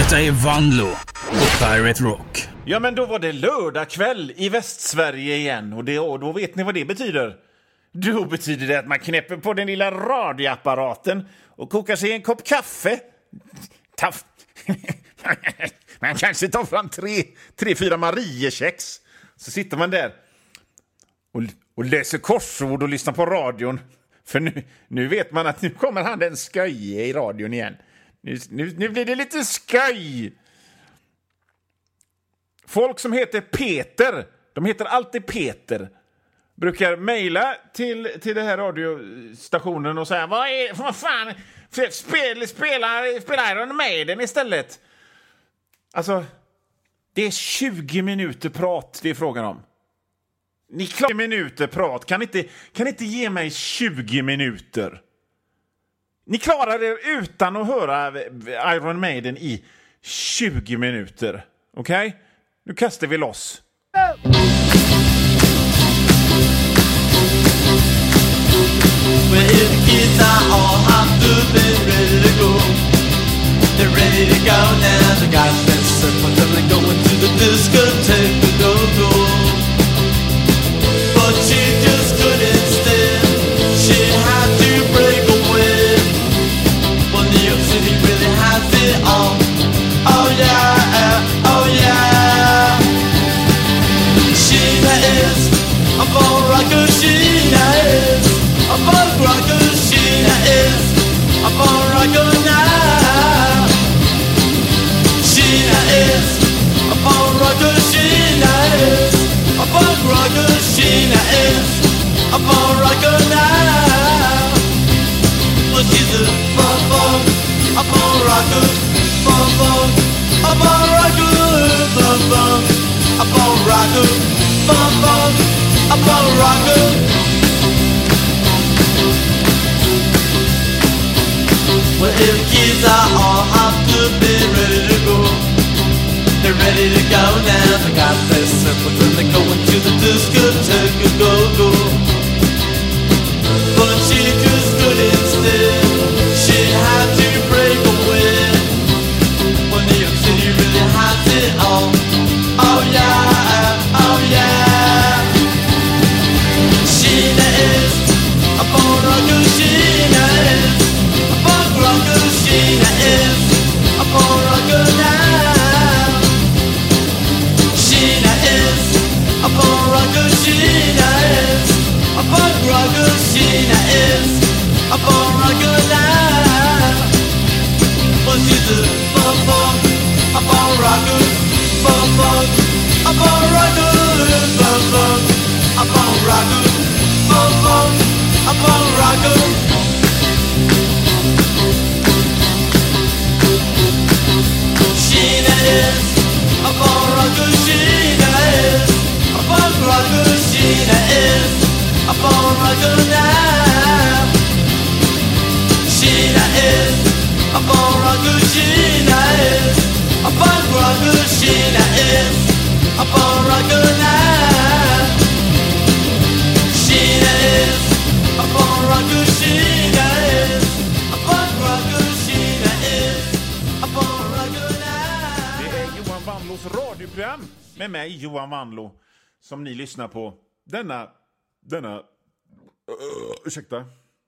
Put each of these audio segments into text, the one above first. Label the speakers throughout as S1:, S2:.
S1: Detta är Vanlo och Pirate Rock.
S2: Ja, men då var det lördag kväll i Västsverige igen. Och då vet ni vad det betyder. Då betyder det att man knäpper på den lilla radioapparaten och kokar sig en kopp kaffe. Man kanske tar fram 3-4 Mariekex. Så sitter man där och läser korsord och lyssnar på radion. För nu vet man att nu kommer han den sköje i radion igen. Nu blir det lite skoj. Folk som heter Peter, de heter alltid Peter, brukar mejla till den här radiostationen och säga: vad fan, spela Iron Maiden istället. Alltså, det är 20 minuter prat det är frågan om. Ni klarar minuter prat, kan inte ge mig 20 minuter. Ni klarar er utan att höra Iron Maiden i 20 minuter. Okej? Okay? Nu kastar vi loss.
S3: Well, if the kids are all hopped up and ready to go, they're ready to go now. The guys been surfing till they're going to the discotheque to go. But she just couldn't stand. She had to break away. Well, New York City really has it all. Oh yeah, oh yeah. Sheena is a bone rocker. Sheena is a bone rocker. Sheena is a bone rocker now. Sheena is a bone rocker. Sheena is a bone rocker. Sheena is a bone rocker now. Well, she's a bone rocker, bone, a bone rocker, bone, a bone rocker, bone, a bone rocker. Well, if the kids are all hopped up and ready to go, they're ready to go now. They got their circles and they're going to the discotheque and go. But she just couldn't stand. She had to break away. Well, New York City really has it all. Oh yeah, oh yeah. Sheena is a bone rocker. Sheena is a bone rocker. Sheena is a bone rocker now. Sheena is a bone rocker. Sheena is a bone rocker. Sheena is a bone rocker now. Well, she's a bone rocker, bone, a bone rocker, bone, a bone rocker, bone, a bone rocker. Sheena is a bone rocker. Sheena is a bone rocker. Sheena is a bone rocker now. Sheena is a bone rocker. Sheena is a bone rocker. Sheena is a bone rocker now. Sheena is a bone rocker. Sheena is a bone rocker. Sheena is a bone rocker now.
S2: Det är Johan Vanlos radioprogram med mig, Johan Vanlo, som ni lyssnar på. Denna ursäkta.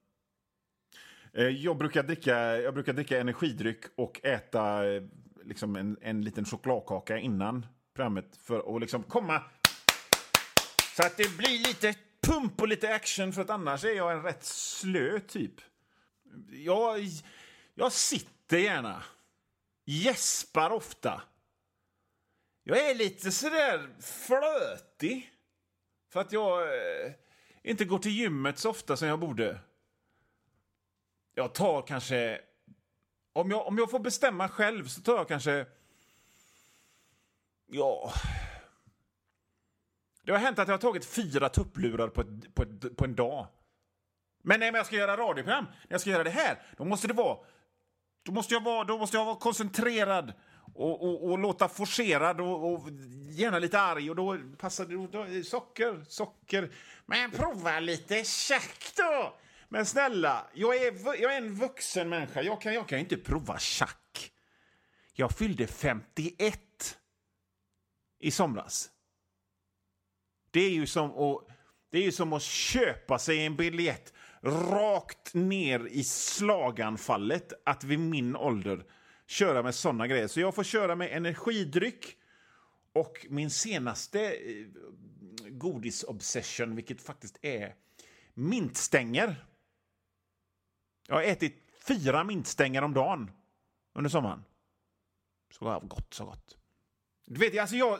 S2: Jag brukar dricka energidryck och äta liksom en liten chokladkaka innan programmet för att liksom komma så att det blir lite pump och lite action, för att annars är jag en rätt slö typ. Jag sitter gärna, gäspar ofta. Jag är lite sådär flötig för att jag inte går till gymmet så ofta som jag borde. Jag tar kanske, om jag får bestämma själv, så tar jag kanske, ja, det har hänt att jag har tagit 4 tupplurar på en dag. Men när jag ska göra radioprogram, när jag ska göra det här, då måste jag vara koncentrerad och låta forcerad och gärna lite arg, och då passar det socker. Men prova lite tjack då. Men snälla, jag är en vuxen människa. Jag kan inte prova tjack. Jag fyllde 51 i somras. Det är ju som att köpa sig en biljett rakt ner i slaganfallet att vid min ålder köra med såna grejer. Så jag får köra med energidryck och min senaste godisobsession, vilket faktiskt är mintstänger. Jag har ätit 4 mintstänger om dagen under sommaren. Så gott, så gott. Du vet,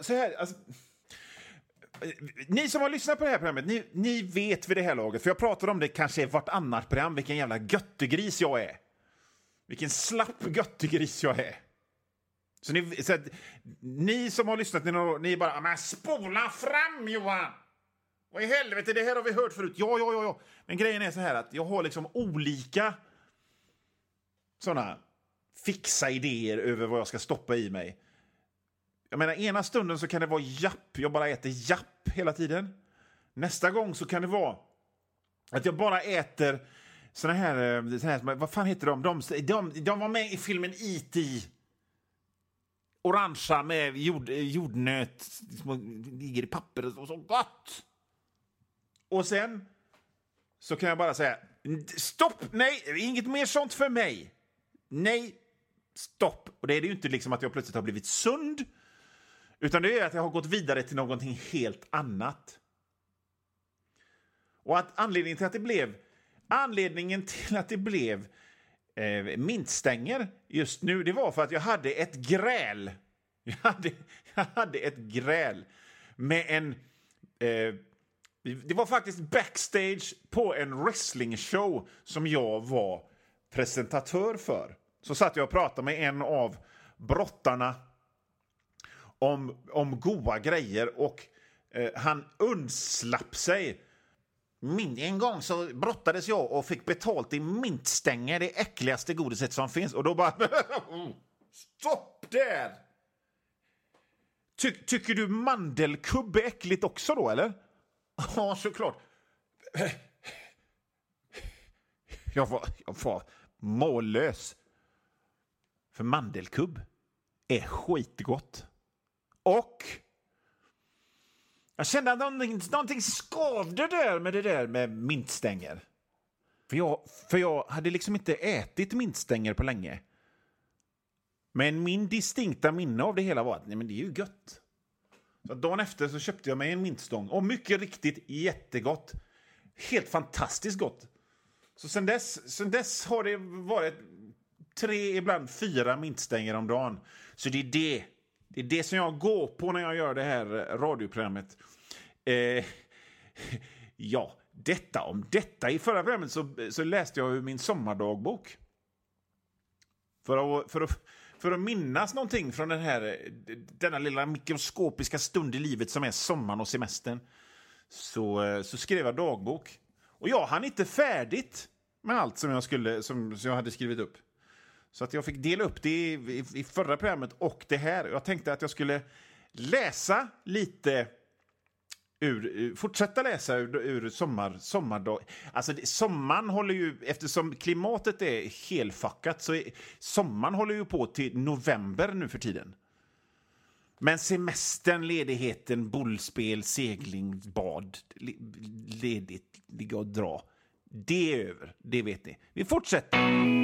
S2: ni som har lyssnat på det här programmet, ni vet vid det här laget, för jag pratar om det kanske i vartannat program, vilken jävla göttegris jag är. Vilken slapp göttegris jag är. Så ni som har lyssnat, ni bara, men spola fram, Johan! Vad i helvete, det här har vi hört förut. Ja. Men grejen är så här att jag har liksom olika såna fixa idéer över vad jag ska stoppa i mig. Jag menar, ena stunden så kan det vara japp. Jag bara äter japp hela tiden. Nästa gång så kan det vara att jag bara äter såna här vad fan heter de var med i filmen E.T. Orangea med jordnöt som ligger i papper och så gott. Och sen så kan jag bara säga stopp, nej, inget mer sånt för mig. Nej, stopp. Och det är ju inte liksom att jag plötsligt har blivit sund, utan det är att jag har gått vidare till någonting helt annat. Och att anledningen till att det blev mintstänger just nu, det var för att jag hade ett gräl. Jag hade ett gräl med en... det var faktiskt backstage på en wrestlingshow som jag var presentatör för. Så satt jag och pratade med en av brottarna om goda grejer, och han undslapp sig. En gång så brottades jag och fick betalt i mintstänger, det äckligaste godiset som finns. Och då bara... Stopp där! Tycker du mandelkubb är äckligt också då, eller? Ja, såklart. Jag var mållös. För mandelkubb är skitgott. Och jag kände att någonting skavde där med mintstänger. För jag hade liksom inte ätit mintstänger på länge. Men min distinkta minne av det hela var att nej, men det är ju gött. Så dagen efter så köpte jag mig en mintstång. Och mycket riktigt jättegott. Helt fantastiskt gott. Så sen dess har det varit 3, ibland 4 mintstänger om dagen. Så det är det som jag går på när jag gör det här radioprogrammet. Ja, om detta. I förra programmet så läste jag ur min sommardagbok. För att minnas någonting från denna lilla mikroskopiska stund i livet som är sommaren och semestern. Så skrev jag dagbok. Och jag hann inte färdigt med allt som jag hade skrivit upp. Så att jag fick dela upp det i förra programmet och det här. Jag tänkte att jag skulle läsa lite fortsätta läsa ur sommardag. Alltså sommaren håller ju, eftersom klimatet är helfuckat, så sommaren håller ju på till november nu för tiden. Men semestern, ledigheten, bollspel, segling, bad, ledigt, ligga och dra. Det är över, det vet ni. Vi fortsätter.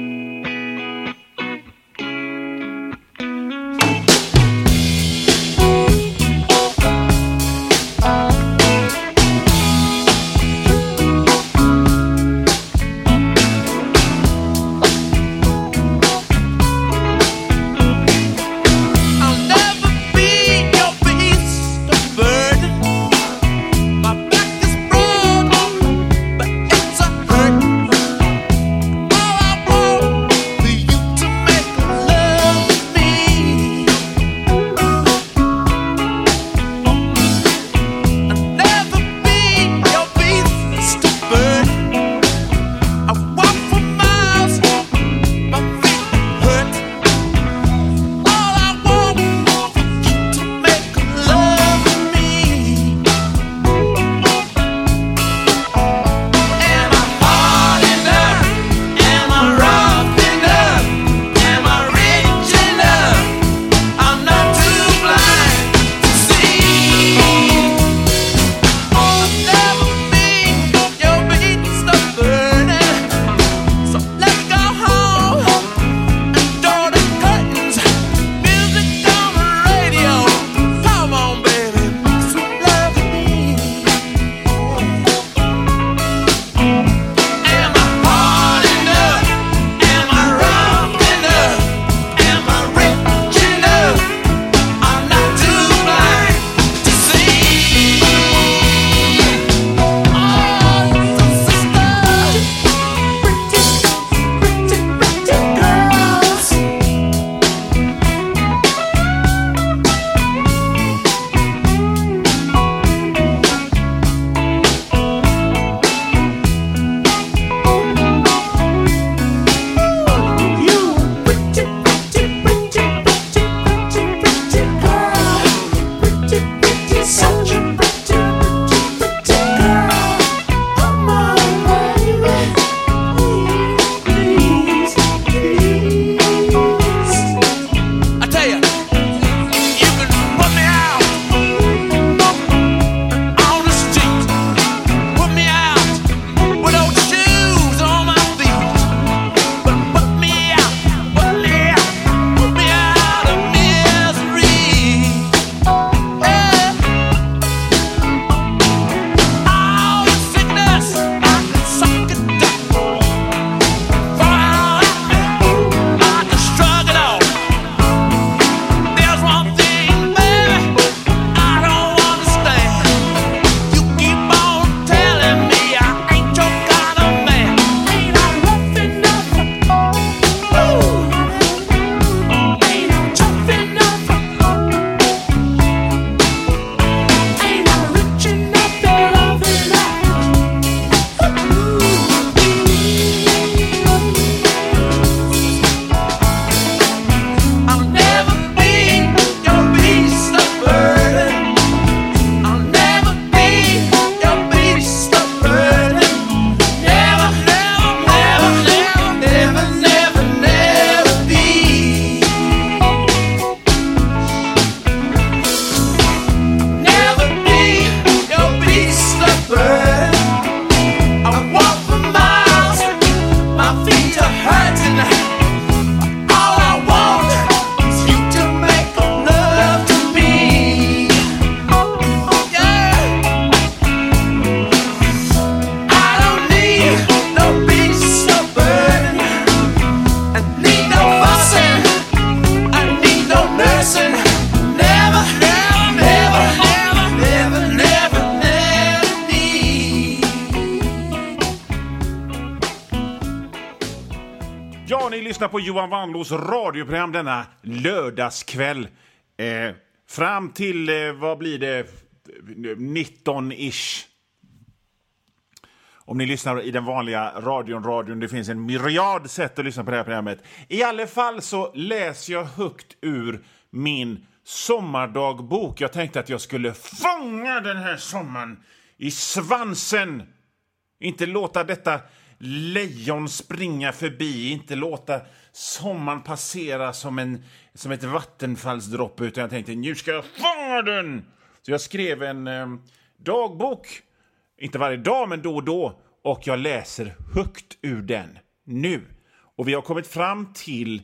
S2: Ja, ni lyssnar på Johan Wanlås radioprogram denna lördagskväll. Fram till, vad blir det, 19-ish. Om ni lyssnar i den vanliga radion, det finns en myriad sätt att lyssna på det här programmet. I alla fall så läser jag högt ur min sommardagbok. Jag tänkte att jag skulle fånga den här sommaren i svansen. Inte låta detta lejon springa förbi, inte låta sommaren passera som ett vattenfallsdroppe, utan jag tänkte, nu ska jag fånga den! Så jag skrev en dagbok, inte varje dag men då och då, och jag läser högt ur den nu. Och vi har kommit fram till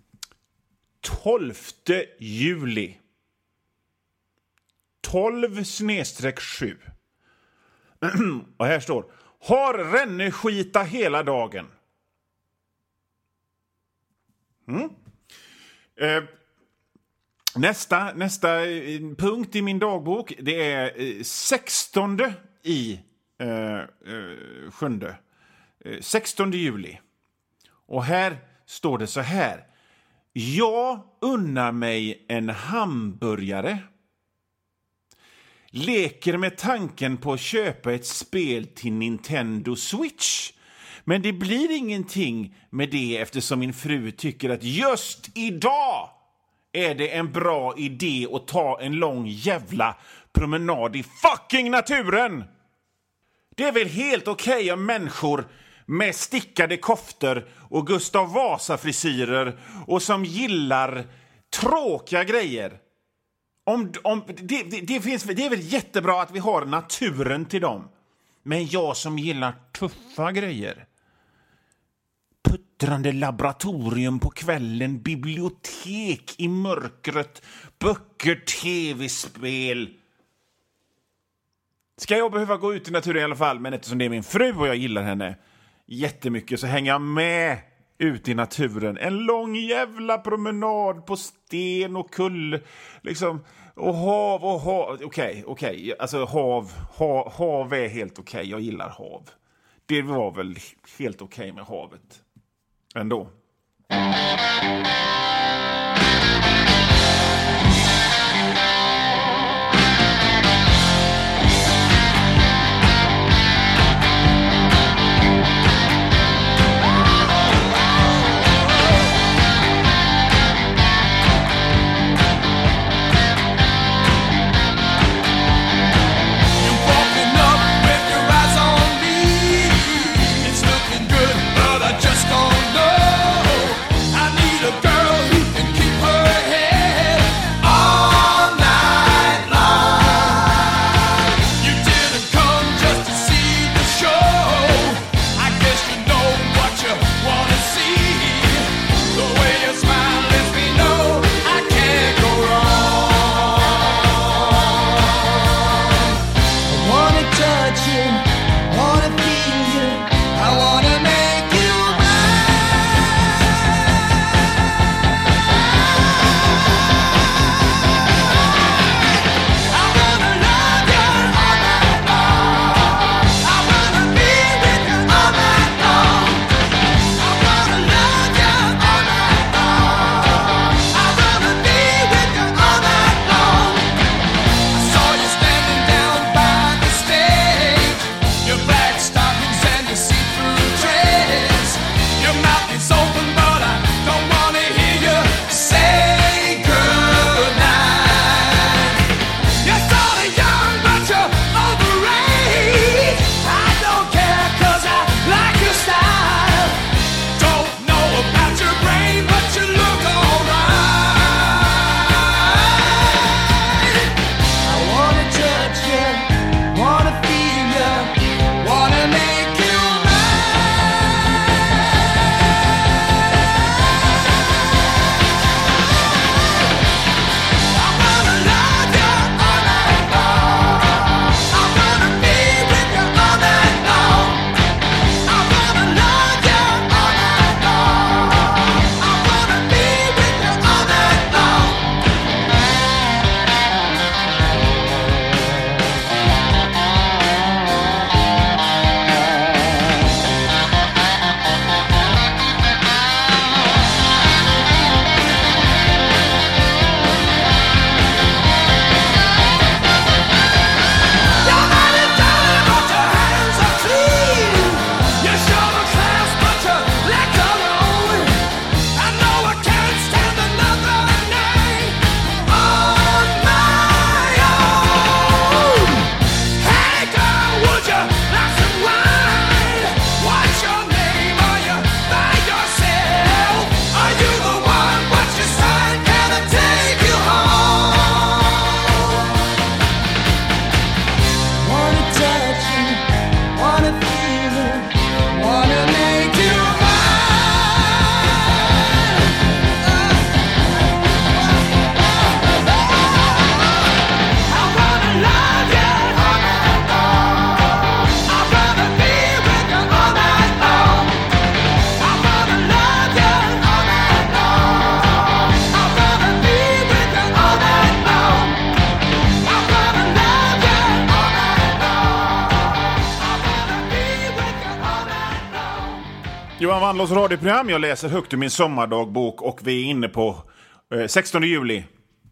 S2: 12 juli. 12/7. Och här står: har ränneskita hela dagen. Nästa punkt i min dagbok, det är 16 i 7. 16 juli. Och här står det så här: jag unnar mig en hamburgare. Leker med tanken på att köpa ett spel till Nintendo Switch. Men det blir ingenting med det eftersom min fru tycker att just idag är det en bra idé att ta en lång jävla promenad i fucking naturen. Det är väl helt okej om människor med stickade koftor och Gustav Vasa-frisyrer och som gillar tråkiga grejer. Det är väl jättebra att vi har naturen till dem. Men jag som gillar tuffa grejer, puttrande laboratorium på kvällen, bibliotek i mörkret, böcker, tv-spel. Ska jag behöva gå ut i naturen i alla fall, men eftersom det är min fru och jag gillar henne jättemycket så hänger jag med ut i naturen. En lång jävla promenad på sten och kull liksom, och hav. Okej. Alltså hav är helt okej. Jag gillar hav. Det var väl helt okej med havet ändå.
S3: Just don't know. I need a girl who can keep
S2: Johan Wandlås radioprogram. Jag läser högt ur min sommardagbok och vi är inne på 16 juli.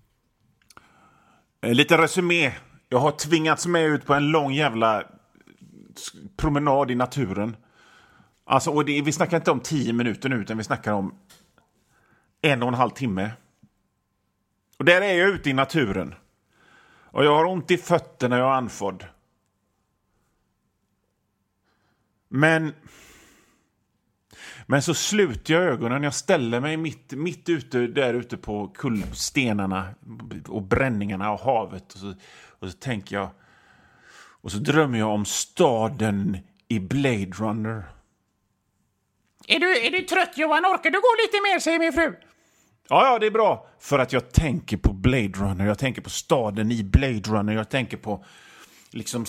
S2: Lite resumé. Jag har tvingats med ut på en lång jävla promenad i naturen. Alltså, och vi snackar inte om 10 minuter nu, utan vi snackar om 1,5 timme. Och där är jag ute i naturen. Och jag har ont i fötterna, jag är andfådd. Men så sluter jag ögonen. Jag ställer mig mitt ute, där ute på kullstenarna och bränningarna och havet. Och så tänker jag. Och så drömmer jag om staden i Blade Runner. Är du trött, Johan? Orkar du gå lite mer, säger min fru. Ja, det är bra. För att jag tänker på Blade Runner. Jag tänker på staden i Blade Runner. Jag tänker på liksom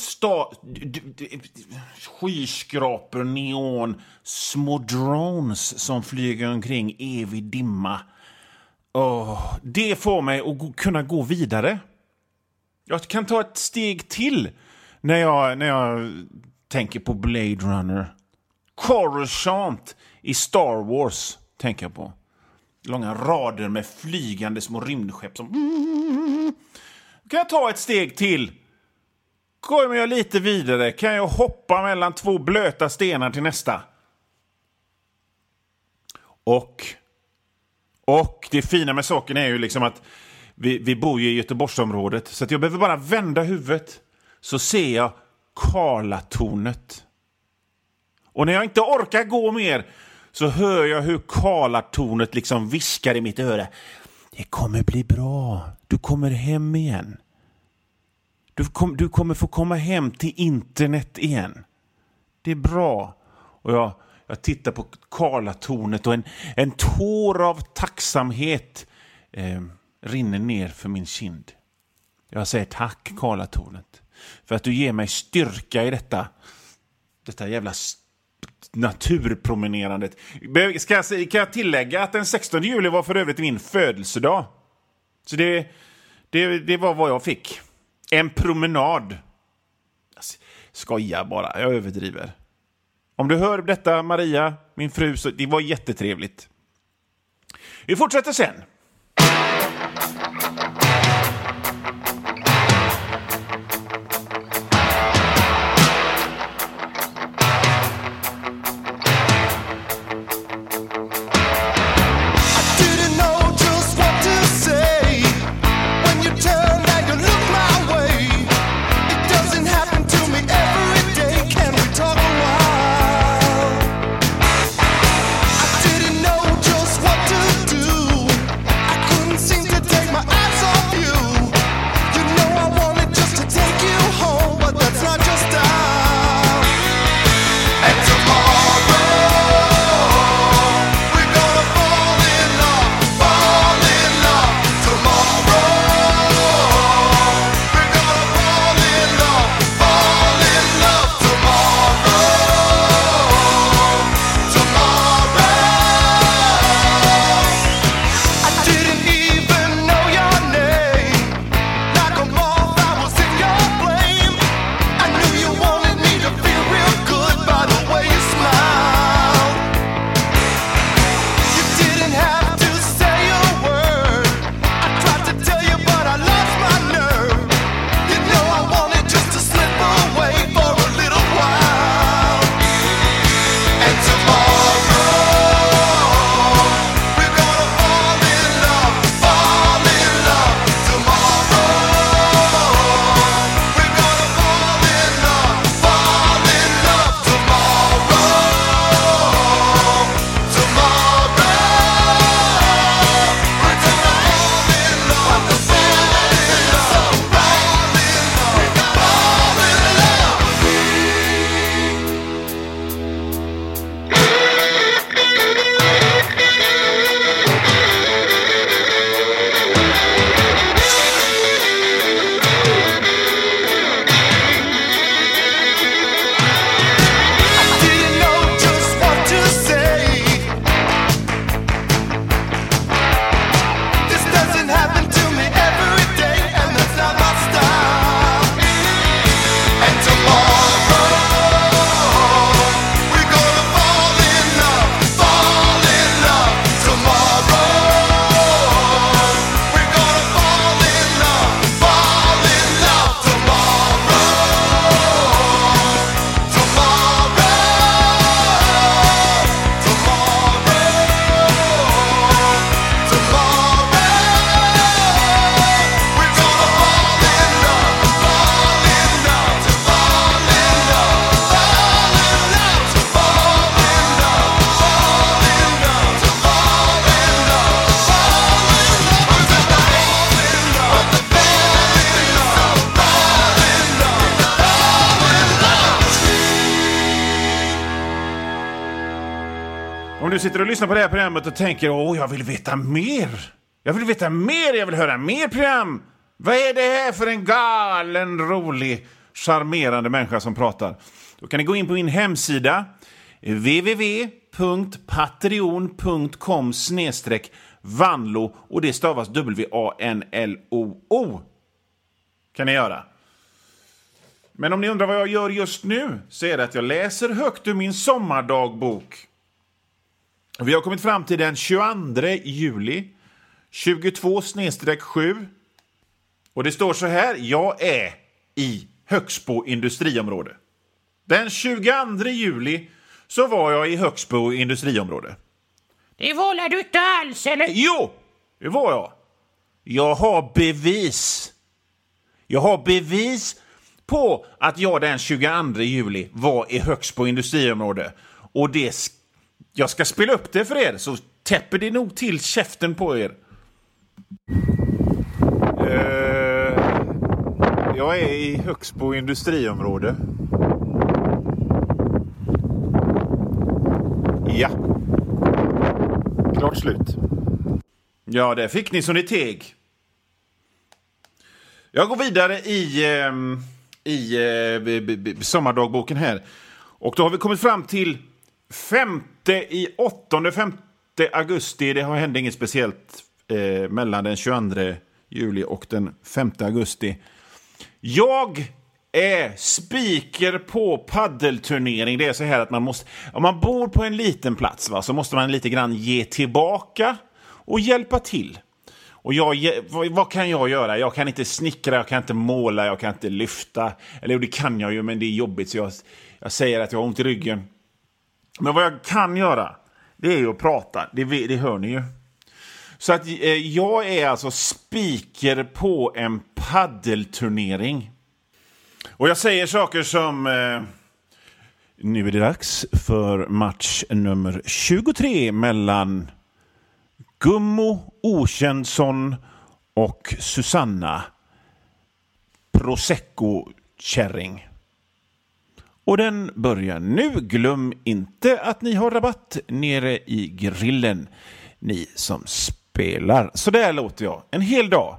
S2: skyskrapor, neon, små drones som flyger omkring evig dimma. Det får mig att kunna gå vidare. Jag kan ta ett steg till när jag tänker på Blade Runner. Coruscant i Star Wars tänker jag på. Långa rader med flygande små rymdskepp som... Kan jag ta ett steg till? Kommer jag lite vidare kan jag hoppa mellan 2 blöta stenar till nästa. Och det fina med saken är ju liksom att vi bor ju i Göteborgsområdet. Så att jag behöver bara vända huvudet så ser jag Karlatornet. Och när jag inte orkar gå mer så hör jag hur Karlatornet liksom viskar i mitt öra. Det kommer bli bra. Du kommer hem igen. Du kommer få komma hem till internet igen. Det är bra. Och jag tittar på Karlatornet och en tår av tacksamhet rinner ner för min kind. Jag säger tack, Karlatornet, för att du ger mig styrka i detta jävla naturpromenerandet. Kan jag tillägga att den 16 juli var för övrigt min födelsedag. Så det var vad jag fick. En promenad. Skoja bara, jag överdriver. Om du hör detta, Maria, min fru, så det var jättetrevligt. Vi fortsätter sen. Om du sitter och lyssnar på det här programmet och tänker jag vill veta mer. Jag vill veta mer, jag vill höra mer program. Vad är det här för en galen, rolig, charmerande människa som pratar? Då kan ni gå in på min hemsida www.patreon.com/Vanlo och det stavas WANLOO. Kan ni göra. Men om ni undrar vad jag gör just nu så är det att jag läser högt ur min sommardagbok. Vi har kommit fram till den 22 juli 22/7 och det står så här: jag är i Högsbo industriområde. Den 22 juli så var jag i Högsbo industriområde.
S4: Det var du inte alls, eller?
S2: Jo, det var jag. Jag har bevis. Jag har bevis på att jag den 22 juli var i Högsbo industriområde. Och jag ska spela upp det för er, så täpper det nog till käften på er. Jag är i Högsbo industriområde. Ja. Klart slut. Ja, det fick ni som ni teg. Jag går vidare i sommardagboken här. Och då har vi kommit fram till 5 augusti. Det har hänt inget speciellt mellan den 22 juli och den 5 augusti. Jag är speaker på paddelturnering. Det är så här att man måste, om man bor på en liten plats så måste man lite grann ge tillbaka och hjälpa till. Och vad kan jag göra? Jag kan inte snickra, jag kan inte måla, jag kan inte lyfta. Eller det kan jag ju, men det är jobbigt så jag säger att jag har ont i ryggen. Men vad jag kan göra, det är ju att prata. Det hör ni ju. Så att jag är alltså speaker på en paddelturnering. Och jag säger saker som nu är det dags för match nummer 23 mellan Gummo Okänsson och Susanna Prosecco-kärring. Och den börjar nu. Glöm inte att ni har rabatt nere i grillen, ni som spelar. Så där låter jag en hel dag.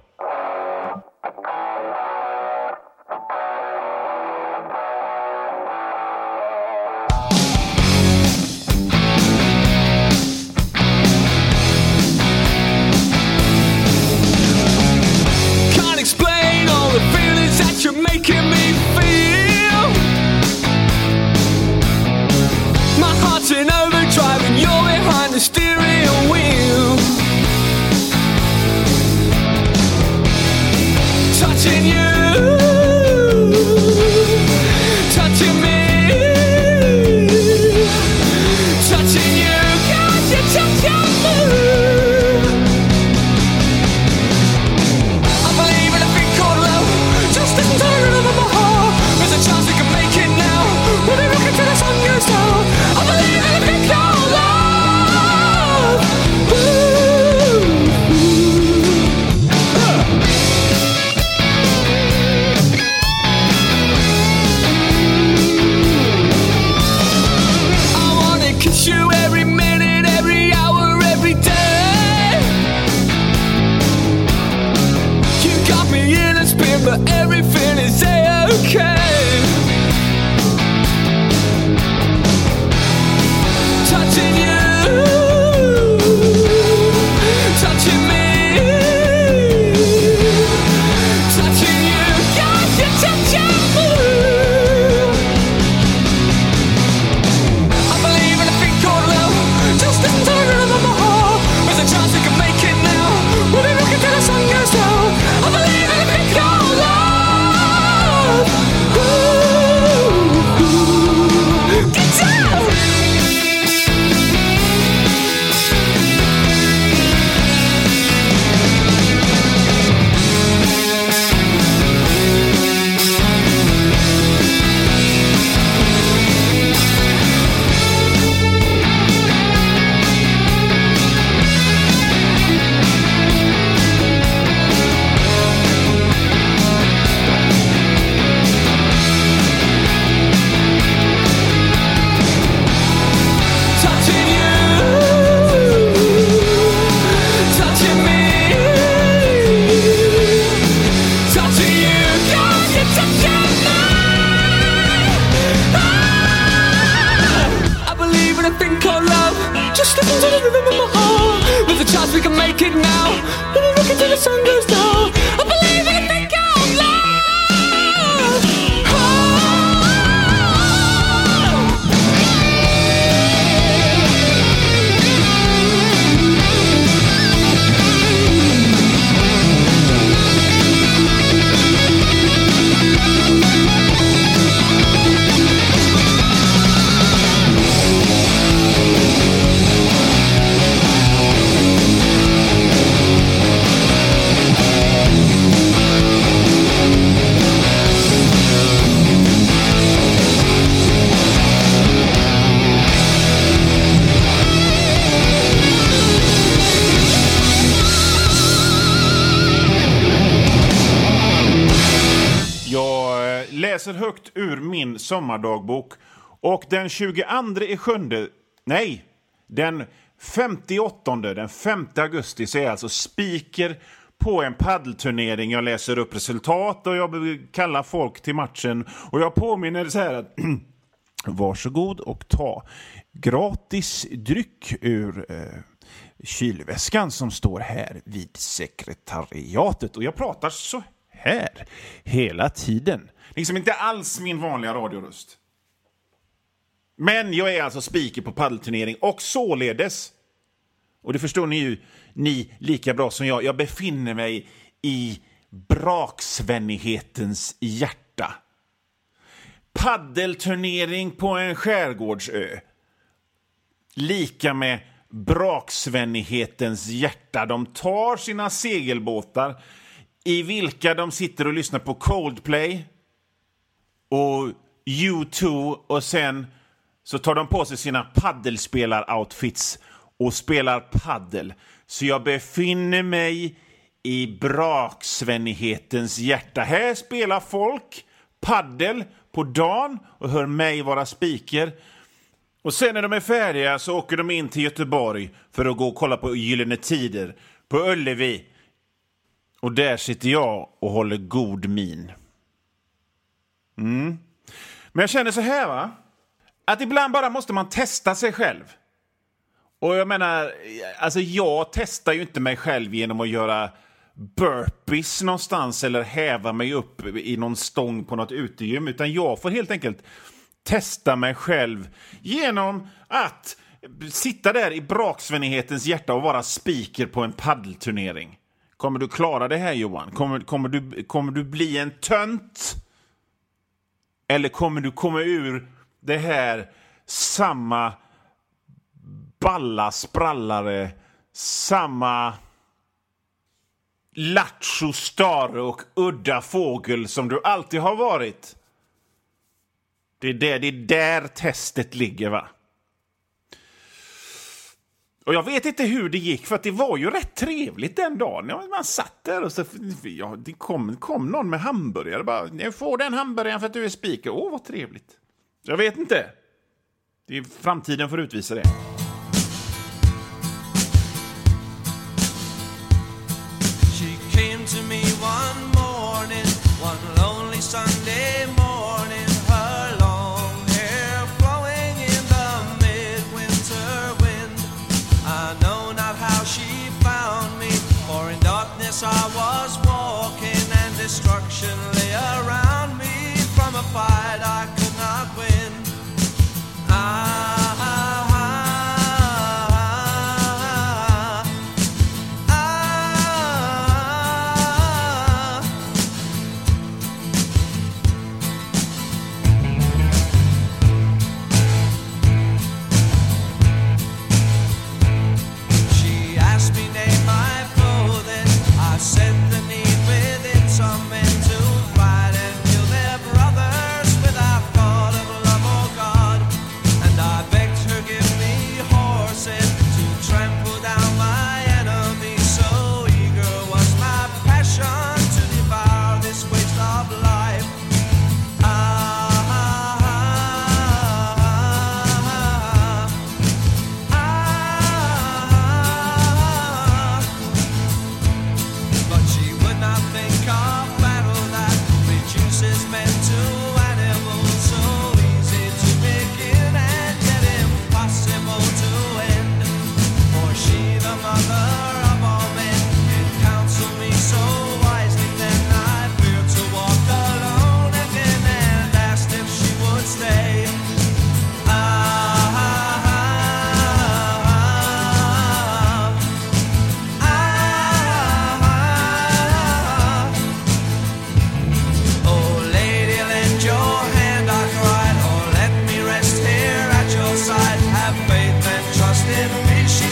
S5: thing called love. Just listen to the rhythm of my heart. With a chance we can make it now. Let me look until the sun goes down. I believe in a thing called love.
S2: Läser högt ur min sommardagbok och den 22/7, nej, den 58, den 5 augusti så är jag alltså speaker på en paddelturnering. Jag läser upp resultat och jag kallar folk till matchen och jag påminner så här att varsågod och ta gratis dryck ur kylväskan som står här vid sekretariatet. Och jag pratar så här hela tiden. Liksom inte alls min vanliga radioröst. Men jag är alltså speaker på paddelturnering och således, och det förstår ni ju ni lika bra som jag befinner mig i braksvänighetens hjärta. Paddelturnering på en skärgårdsö. Lika med braksvänighetens hjärta. De tar sina segelbåtar i vilka de sitter och lyssnar på Coldplay och U2 och sen så tar de på sig sina paddelspelar-outfits och spelar paddel. Så jag befinner mig i braksvänighetens hjärta. Här spelar folk paddel på dagen och hör mig vara speaker. Och sen när de är färdiga så åker de in till Göteborg för att gå och kolla på Gyllene Tider på Ullevi. Och där sitter jag och håller god min. Men jag känner så här, va? Att ibland bara måste man testa sig själv. Och jag menar, alltså jag testar ju inte mig själv genom att göra burpees någonstans eller häva mig upp i någon stång på något utegym, utan jag får helt enkelt testa mig själv genom att sitta där i braksvänighetens hjärta och vara speaker på en paddelturnering. Kommer du klara det här, Johan? Kommer du bli en tönt? Eller kommer du komma ur det här samma balla sprallare, samma lattjo stare och udda fågel som du alltid har varit? Det är där testet ligger, va? Och jag vet inte hur det gick, för att det var ju rätt trevligt den dagen. Man satt där och så, ja, det kom någon med hamburgare. Bara, jag får den hamburgaren för att du är speaker. Åh, vad trevligt. Jag vet inte. Det är framtiden för att utvisa det.
S3: She came to me one morning, one lonely Sunday morning. Her long hair flowing in the midwinter wind. I know not how she found me, for in darkness I was walking and destruction lay around me. From a fight I could not win. I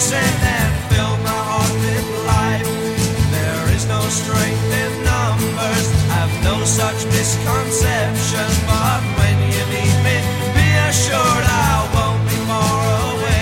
S3: listen and fill my heart with life. There is no strength in numbers, have no such misconception. But when you need me, be assured I won't be far away.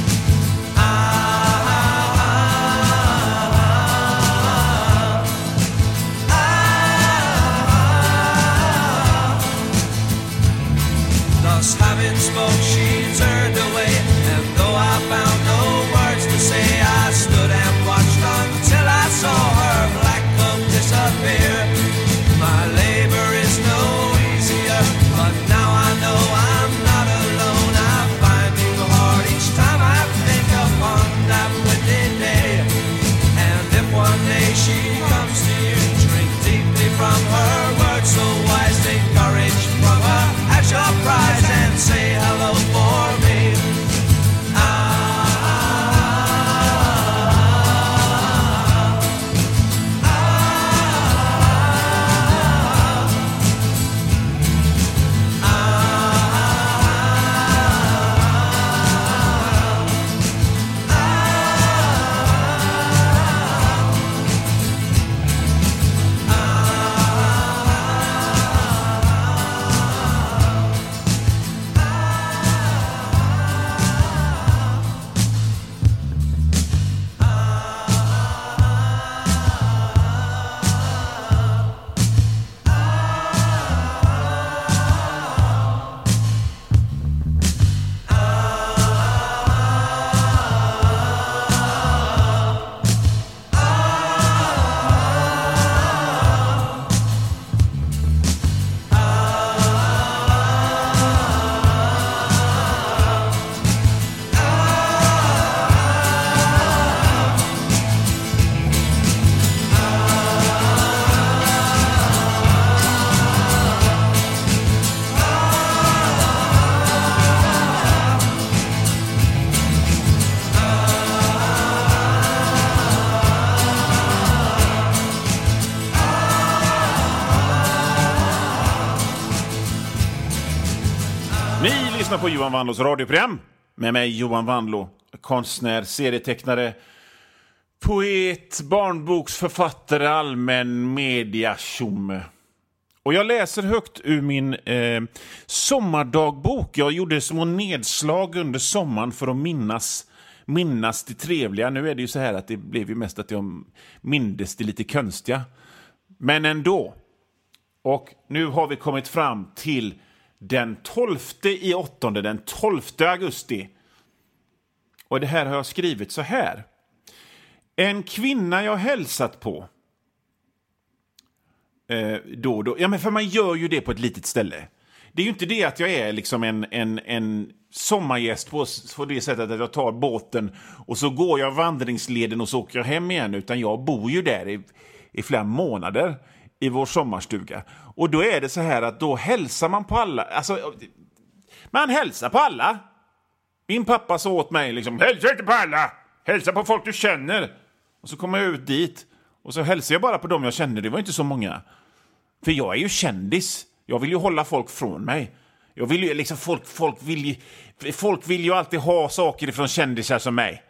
S3: Thus having spoke, she turned away, and though I found no words to say, I stood and watched until I saw her black cloak disappear. My labor is no easier, but now I know I'm not alone. I'm finding hard each time I think upon that windy day. And if one day she comes to you, drink deeply from her words so wise, take courage from her at your prize and say hello for me.
S2: På Johan Wanlås radioprogram med mig Johan Wanlå, konstnär, serietecknare, poet, barnboksförfattare, allmän mediatjomme. Och jag läser högt ur min sommardagbok. Jag gjorde små nedslag under sommaren för att minnas det trevliga. Nu är det ju så här att det blev ju mest att jag mindes det lite konstiga. Men ändå. Och nu har vi kommit fram till den 12/8, den 12 augusti. Och det här har jag skrivit så här. En kvinna jag hälsat på. Då. Ja, men för man gör ju det på ett litet ställe. Det är ju inte det att jag är liksom en sommargäst på det sättet att jag tar båten och så går jag vandringsleden och så åker jag hem igen. Utan jag bor ju där i flera månader i vår sommarstuga. Och då är det så här att då hälsar man på alla. Alltså, man hälsar på alla. Min pappa sa åt mig liksom, hälsa inte på alla. Hälsa på folk du känner. Och så kommer jag ut dit. Och så hälsar jag bara på dem jag känner. Det var inte så många. För jag är ju kändis. Jag vill ju hålla folk från mig. Jag vill ju liksom, folk vill ju alltid ha saker ifrån kändisar som mig.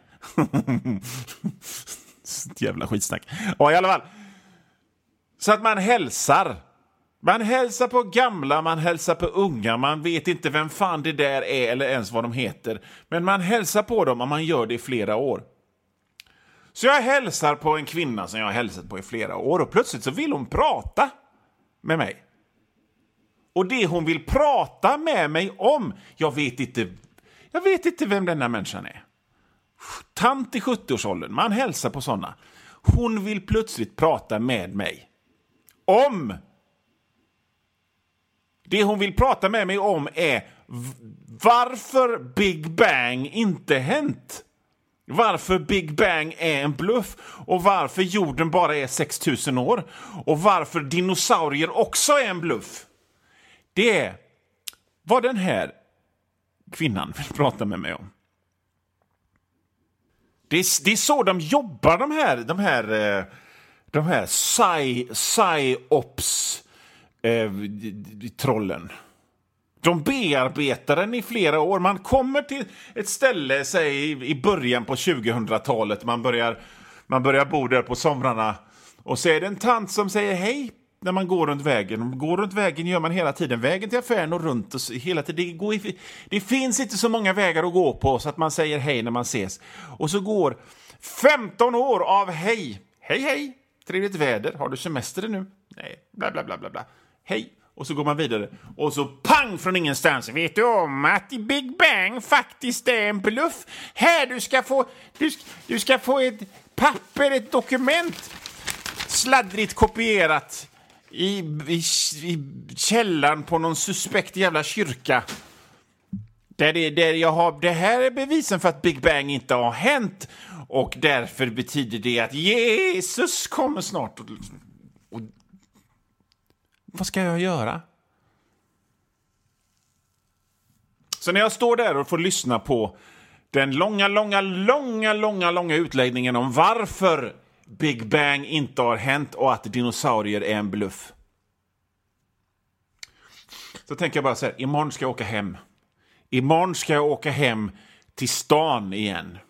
S2: Jävla skitsnack. Ja, i alla fall. Så att man hälsar. Man hälsar på gamla, man hälsar på unga. Man vet inte vem fan det där är eller ens vad de heter. Men man hälsar på dem och man gör det i flera år. Så jag hälsar på en kvinna som jag har hälsat på i flera år. Och plötsligt så vill hon prata med mig. Och det hon vill prata med mig om, jag vet inte vem denna människan är. Tant i 70-årsåldern, man hälsar på sådana. Hon vill plötsligt prata med mig om. Det hon vill prata med mig om är varför Big Bang inte hänt. Varför Big Bang är en bluff. Och varför jorden bara är 6000 år. Och varför dinosaurier också är en bluff. Det är vad den här kvinnan vill prata med mig om. Det är så de jobbar, de här psyops trollen. De bearbetar den i flera år. Man kommer till ett ställe, säg i början på 2000-talet. Man börjar bo där på somrarna. Och så är det en tant som säger hej när man går runt vägen. Går runt vägen gör man hela tiden. Vägen till affären och runt. Och hela tiden. Det finns inte så många vägar att gå på så att man säger hej när man ses. Och så går 15 år av hej. Hej, hej. Trevligt väder. Har du semester nu? Nej. Bla, bla, bla, bla, bla. Hej. Och så går man vidare. Och så pang från ingenstans. Vet du om att Big Bang faktiskt är en bluff? Här, du ska få ett papper, ett dokument. Sladdrigt kopierat i källaren på någon suspekt jävla kyrka. Det här är bevisen för att Big Bang inte har hänt. Och därför betyder det att Jesus kommer snart. Och vad ska jag göra? Så när jag står där och får lyssna på den långa utläggningen om varför Big Bang inte har hänt och att dinosaurier är en bluff. Så tänker jag bara så här, imorgon ska jag åka hem. Imorgon ska jag åka hem till stan igen.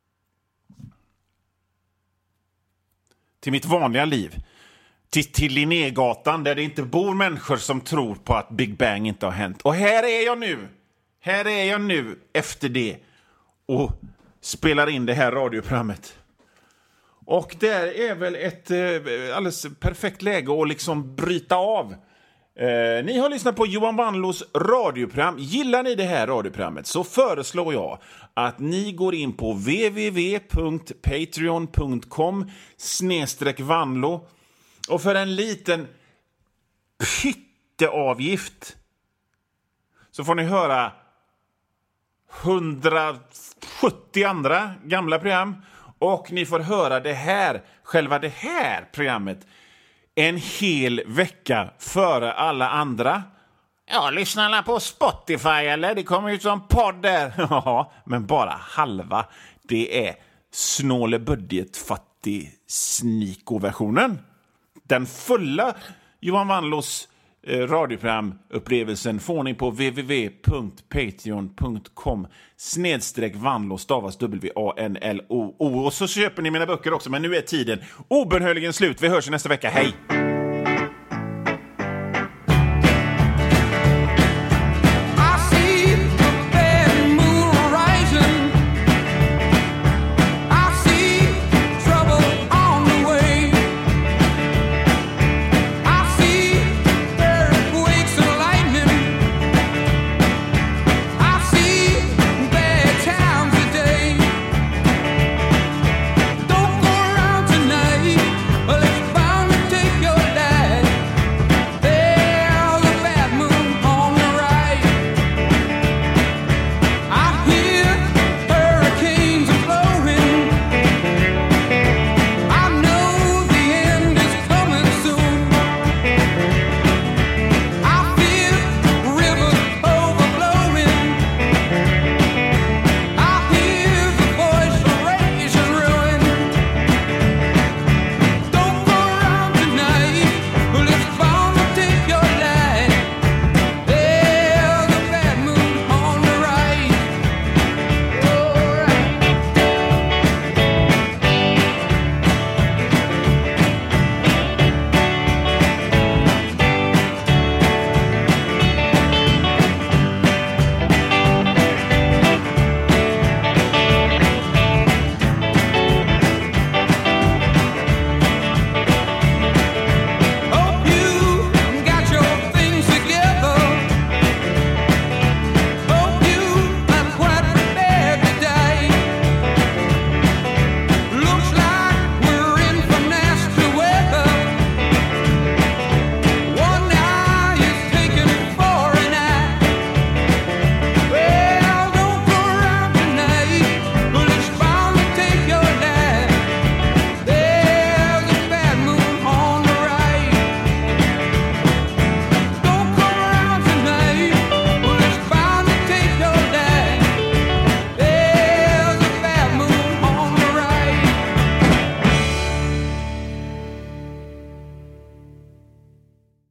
S2: Till mitt vanliga liv. Till Linnégatan där det inte bor människor som tror på att Big Bang inte har hänt. Och här är jag nu. Här är jag nu efter det. Och spelar in det här radioprogrammet. Och det är väl ett alldeles perfekt läge att liksom bryta av. Ni har lyssnat på Johan Wanlås radioprogram. Gillar ni det här radioprogrammet så föreslår jag att ni går in på www.patreon.com/Wanlo och för en liten pytteavgift så får ni höra 170 andra gamla program och ni får höra det här, själva det här programmet en hel vecka före alla andra. Ja, lyssna alla på Spotify eller? Det kommer ut som podd där. Ja, men bara halva. Det är snålebudgetfattig sniko-versionen. Den fulla Johan Wanlås radioprogram-upplevelsen får ni på www.patreon.com/Wanlo stavas WANLO. Och så köper ni mina böcker också, men nu är tiden obönhörligen slut. Vi hörs nästa vecka. Hej!